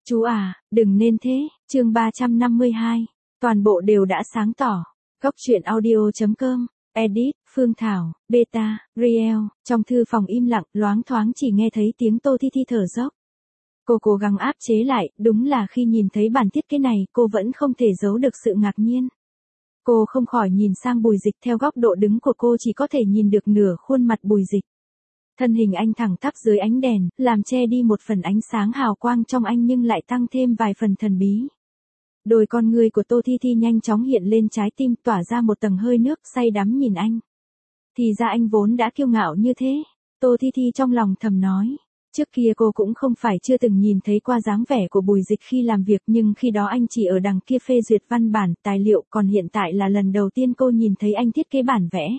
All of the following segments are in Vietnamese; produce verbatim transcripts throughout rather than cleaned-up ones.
Chú à, đừng nên thế, chương ba trăm năm mươi hai. Toàn bộ đều đã sáng tỏ. Góc truyện audio chấm com, edit, Phương Thảo, beta, Riel, trong thư phòng im lặng, loáng thoáng chỉ nghe thấy tiếng Tô Thi Thi thở dốc. Cô cố gắng áp chế lại, đúng là khi nhìn thấy bản thiết kế này, cô vẫn không thể giấu được sự ngạc nhiên. Cô không khỏi nhìn sang Bùi Dịch, theo góc độ đứng của cô chỉ có thể nhìn được nửa khuôn mặt Bùi Dịch. Thân hình anh thẳng tắp dưới ánh đèn, làm che đi một phần ánh sáng hào quang trong anh nhưng lại tăng thêm vài phần thần bí. Đôi con ngươi của Tô Thi Thi nhanh chóng hiện lên trái tim, tỏa ra một tầng hơi nước, say đắm nhìn anh. Thì ra anh vốn đã kiêu ngạo như thế. Tô Thi Thi trong lòng thầm nói. Trước kia cô cũng không phải chưa từng nhìn thấy qua dáng vẻ của Bùi Dịch khi làm việc, nhưng khi đó anh chỉ ở đằng kia phê duyệt văn bản, tài liệu, còn hiện tại là lần đầu tiên cô nhìn thấy anh thiết kế bản vẽ.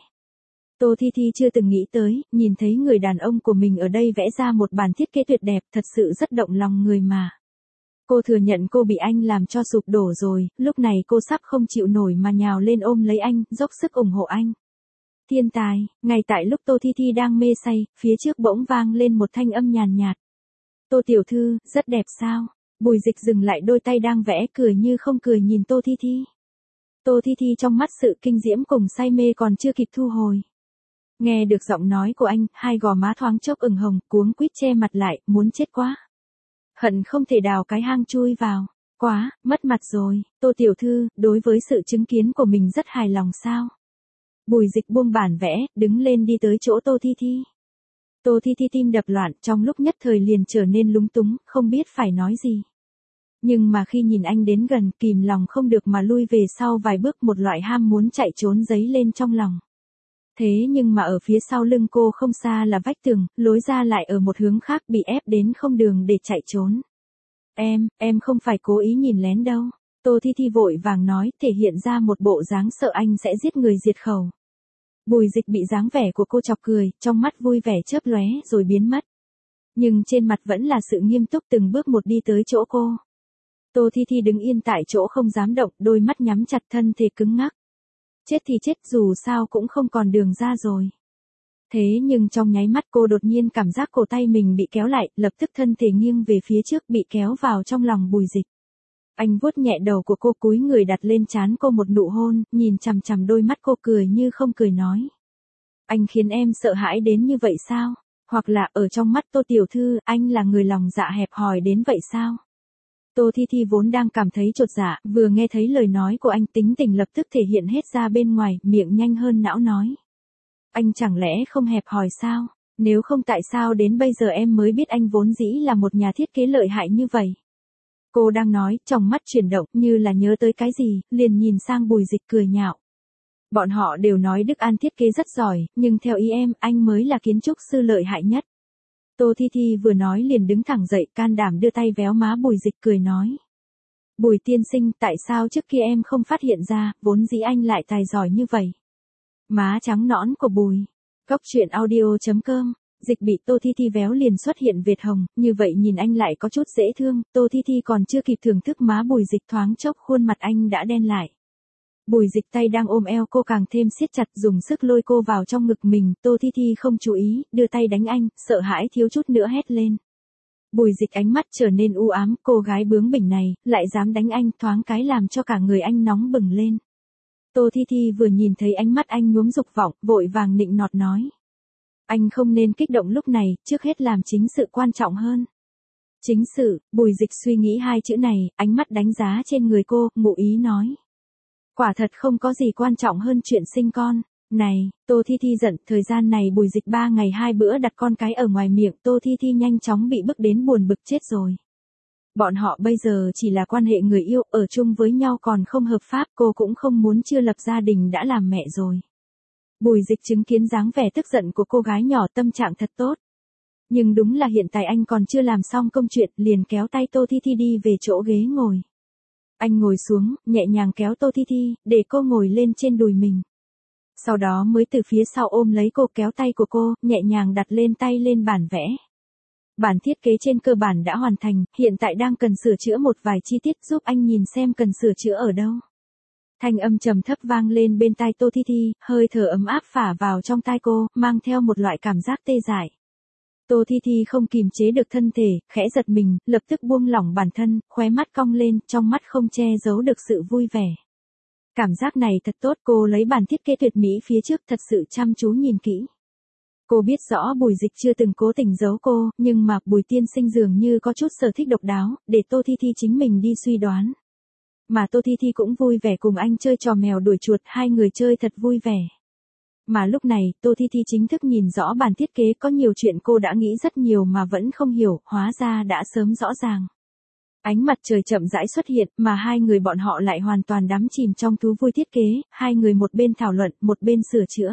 Tô Thi Thi chưa từng nghĩ tới, nhìn thấy người đàn ông của mình ở đây vẽ ra một bản thiết kế tuyệt đẹp, thật sự rất động lòng người mà. Cô thừa nhận cô bị anh làm cho sụp đổ rồi, lúc này cô sắp không chịu nổi mà nhào lên ôm lấy anh, dốc sức ủng hộ anh. Thiên tài, ngay tại lúc Tô Thi Thi đang mê say, phía trước bỗng vang lên một thanh âm nhàn nhạt. Tô tiểu thư, rất đẹp sao? Bùi Dịch dừng lại đôi tay đang vẽ, cười như không cười nhìn Tô Thi Thi. Tô Thi Thi trong mắt sự kinh diễm cùng say mê còn chưa kịp thu hồi. Nghe được giọng nói của anh, hai gò má thoáng chốc ửng hồng, cuống quýt che mặt lại, muốn chết quá. Hận không thể đào cái hang chui vào. Quá, mất mặt rồi, Tô tiểu thư, đối với sự chứng kiến của mình rất hài lòng sao? Bùi Dịch buông bản vẽ, đứng lên đi tới chỗ Tô Thi Thi. Tô Thi Thi tim đập loạn, trong lúc nhất thời liền trở nên lúng túng, không biết phải nói gì. Nhưng mà khi nhìn anh đến gần, kìm lòng không được mà lui về sau vài bước, một loại ham muốn chạy trốn dấy lên trong lòng. Thế nhưng mà ở phía sau lưng cô không xa là vách tường, lối ra lại ở một hướng khác, bị ép đến không đường để chạy trốn. Em, em không phải cố ý nhìn lén đâu. Tô Thi Thi vội vàng nói, thể hiện ra một bộ dáng sợ anh sẽ giết người diệt khẩu. Bùi Dịch bị dáng vẻ của cô chọc cười, trong mắt vui vẻ chớp lóe rồi biến mất. Nhưng trên mặt vẫn là sự nghiêm túc, từng bước một đi tới chỗ cô. Tô Thi Thi đứng yên tại chỗ không dám động, đôi mắt nhắm chặt, thân thể cứng ngắc. Chết thì chết, dù sao cũng không còn đường ra rồi. Thế nhưng trong nháy mắt cô đột nhiên cảm giác cổ tay mình bị kéo lại, lập tức thân thể nghiêng về phía trước, bị kéo vào trong lòng Bùi Dịch. Anh vuốt nhẹ đầu của cô, cúi người đặt lên trán cô một nụ hôn, nhìn chằm chằm đôi mắt cô, cười như không cười nói. Anh khiến em sợ hãi đến như vậy sao? Hoặc là ở trong mắt Tô tiểu thư, anh là người lòng dạ hẹp hòi đến vậy sao? Tô Thi Thi vốn đang cảm thấy chột dạ, vừa nghe thấy lời nói của anh, tính tình lập tức thể hiện hết ra bên ngoài, miệng nhanh hơn não nói. Anh chẳng lẽ không hẹp hòi sao? Nếu không tại sao đến bây giờ em mới biết anh vốn dĩ là một nhà thiết kế lợi hại như vậy? Cô đang nói, trong mắt chuyển động, như là nhớ tới cái gì, liền nhìn sang Bùi Dịch cười nhạo. Bọn họ đều nói Đức An thiết kế rất giỏi, nhưng theo ý em, anh mới là kiến trúc sư lợi hại nhất. Tô Thi Thi vừa nói liền đứng thẳng dậy, can đảm đưa tay véo má Bùi Dịch, cười nói. Bùi tiên sinh, tại sao trước kia em không phát hiện ra, vốn dĩ anh lại tài giỏi như vậy? Má trắng nõn của Bùi. Góc truyện audio chấm com. Dịch bị Tô Thi Thi véo liền xuất hiện vệt hồng, như vậy nhìn anh lại có chút dễ thương. Tô Thi Thi còn chưa kịp thưởng thức má Bùi Dịch, thoáng chốc khuôn mặt anh đã đen lại. Bùi Dịch tay đang ôm eo cô càng thêm siết chặt, dùng sức lôi cô vào trong ngực mình. Tô Thi Thi không chú ý, đưa tay đánh anh, sợ hãi thiếu chút nữa hét lên. Bùi Dịch ánh mắt trở nên u ám, cô gái bướng bỉnh này, lại dám đánh anh, thoáng cái làm cho cả người anh nóng bừng lên. Tô Thi Thi vừa nhìn thấy ánh mắt anh nhuốm dục vọng, vội vàng nịnh nọt nói. Anh không nên kích động lúc này, trước hết làm chính sự quan trọng hơn. Chính sự, Bùi Dịch suy nghĩ hai chữ này, ánh mắt đánh giá trên người cô, ngụ ý nói. Quả thật không có gì quan trọng hơn chuyện sinh con. Này, Tô Thi Thi giận, thời gian này Bùi Dịch ba ngày hai bữa đặt con cái ở ngoài miệng, Tô Thi Thi nhanh chóng bị bức đến buồn bực chết rồi. Bọn họ bây giờ chỉ là quan hệ người yêu, ở chung với nhau còn không hợp pháp, cô cũng không muốn chưa lập gia đình đã làm mẹ rồi. Bùi Dịch chứng kiến dáng vẻ tức giận của cô gái nhỏ, tâm trạng thật tốt. Nhưng đúng là hiện tại anh còn chưa làm xong công chuyện, liền kéo tay Tô Thi Thi đi về chỗ ghế ngồi. Anh ngồi xuống, nhẹ nhàng kéo Tô Thi Thi, để cô ngồi lên trên đùi mình. Sau đó mới từ phía sau ôm lấy cô, kéo tay của cô, nhẹ nhàng đặt lên tay lên bản vẽ. Bản thiết kế trên cơ bản đã hoàn thành, hiện tại đang cần sửa chữa một vài chi tiết, giúp anh nhìn xem cần sửa chữa ở đâu. Thanh âm trầm thấp vang lên bên tai Tô Thi Thi, hơi thở ấm áp phả vào trong tai cô, mang theo một loại cảm giác tê dại. Tô Thi Thi không kìm chế được thân thể, khẽ giật mình, lập tức buông lỏng bản thân, khóe mắt cong lên, trong mắt không che giấu được sự vui vẻ. Cảm giác này thật tốt, cô lấy bản thiết kế tuyệt mỹ phía trước thật sự chăm chú nhìn kỹ. Cô biết rõ Bùi Dịch chưa từng cố tình giấu cô, nhưng mà Bùi tiên sinh dường như có chút sở thích độc đáo, để Tô Thi Thi chính mình đi suy đoán. Mà Tô Thi Thi cũng vui vẻ cùng anh chơi trò mèo đuổi chuột, hai người chơi thật vui vẻ. Mà lúc này, Tô Thi Thi chính thức nhìn rõ bản thiết kế, có nhiều chuyện cô đã nghĩ rất nhiều mà vẫn không hiểu, hóa ra đã sớm rõ ràng. Ánh mặt trời chậm rãi xuất hiện, mà hai người bọn họ lại hoàn toàn đắm chìm trong thú vui thiết kế, hai người một bên thảo luận, một bên sửa chữa.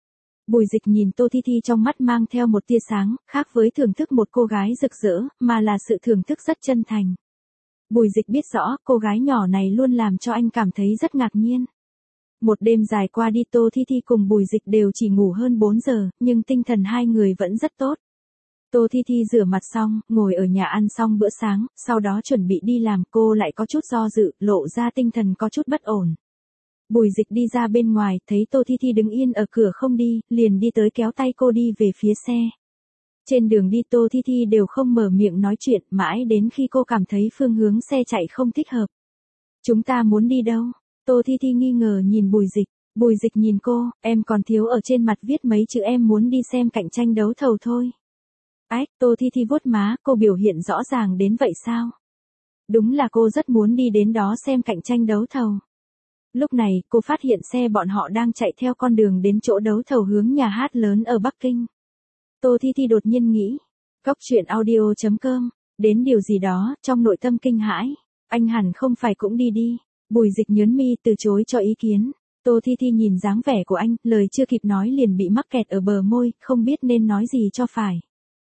Bùi Dịch nhìn Tô Thi Thi trong mắt mang theo một tia sáng, khác với thưởng thức một cô gái rực rỡ, mà là sự thưởng thức rất chân thành. Bùi Dịch biết rõ, cô gái nhỏ này luôn làm cho anh cảm thấy rất ngạc nhiên. Một đêm dài qua đi, Tô Thi Thi cùng Bùi Dịch đều chỉ ngủ hơn bốn giờ, nhưng tinh thần hai người vẫn rất tốt. Tô Thi Thi rửa mặt xong, ngồi ở nhà ăn xong bữa sáng, sau đó chuẩn bị đi làm, cô lại có chút do dự, lộ ra tinh thần có chút bất ổn. Bùi Dịch đi ra bên ngoài, thấy Tô Thi Thi đứng yên ở cửa không đi, liền đi tới kéo tay cô đi về phía xe. Trên đường đi Tô Thi Thi đều không mở miệng nói chuyện, mãi đến khi cô cảm thấy phương hướng xe chạy không thích hợp. Chúng ta muốn đi đâu? Tô Thi Thi nghi ngờ nhìn Bùi Dịch. Bùi Dịch nhìn cô, em còn thiếu ở trên mặt viết mấy chữ em muốn đi xem cạnh tranh đấu thầu thôi. Ách, Tô Thi Thi vuốt má, cô biểu hiện rõ ràng đến vậy sao? Đúng là cô rất muốn đi đến đó xem cạnh tranh đấu thầu. Lúc này, cô phát hiện xe bọn họ đang chạy theo con đường đến chỗ đấu thầu hướng nhà hát lớn ở Bắc Kinh. Tô Thi Thi đột nhiên nghĩ, Góc truyện audio chấm com, đến điều gì đó, trong nội tâm kinh hãi. Anh hẳn không phải cũng đi đi. Bùi Dịch nhớn mi từ chối cho ý kiến. Tô Thi Thi nhìn dáng vẻ của anh, lời chưa kịp nói liền bị mắc kẹt ở bờ môi, không biết nên nói gì cho phải.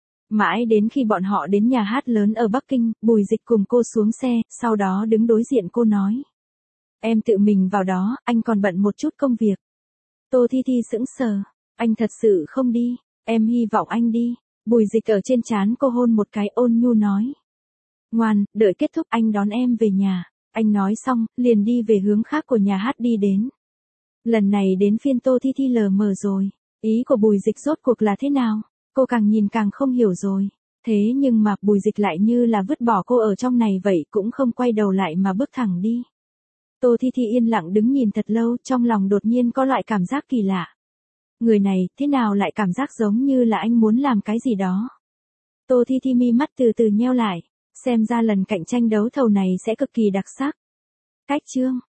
Mãi đến khi bọn họ đến nhà hát lớn ở Bắc Kinh, Bùi Dịch cùng cô xuống xe, sau đó đứng đối diện cô nói. Em tự mình vào đó, anh còn bận một chút công việc. Tô Thi Thi sững sờ. Anh thật sự không đi, em hy vọng anh đi. Bùi Dịch ở trên trán cô hôn một cái, ôn nhu nói. Ngoan, đợi kết thúc anh đón em về nhà. Anh nói xong, liền đi về hướng khác của nhà hát đi đến. Lần này đến phiên Tô Thi Thi lờ mờ rồi. Ý của Bùi Dịch rốt cuộc là thế nào? Cô càng nhìn càng không hiểu rồi. Thế nhưng mà Bùi Dịch lại như là vứt bỏ cô ở trong này vậy, cũng không quay đầu lại mà bước thẳng đi. Tô Thi Thi yên lặng đứng nhìn thật lâu, trong lòng đột nhiên có loại cảm giác kỳ lạ. Người này, thế nào lại cảm giác giống như là anh muốn làm cái gì đó. Tô Thi Thi mi mắt từ từ nheo lại, xem ra lần cạnh tranh đấu thầu này sẽ cực kỳ đặc sắc. Cách chương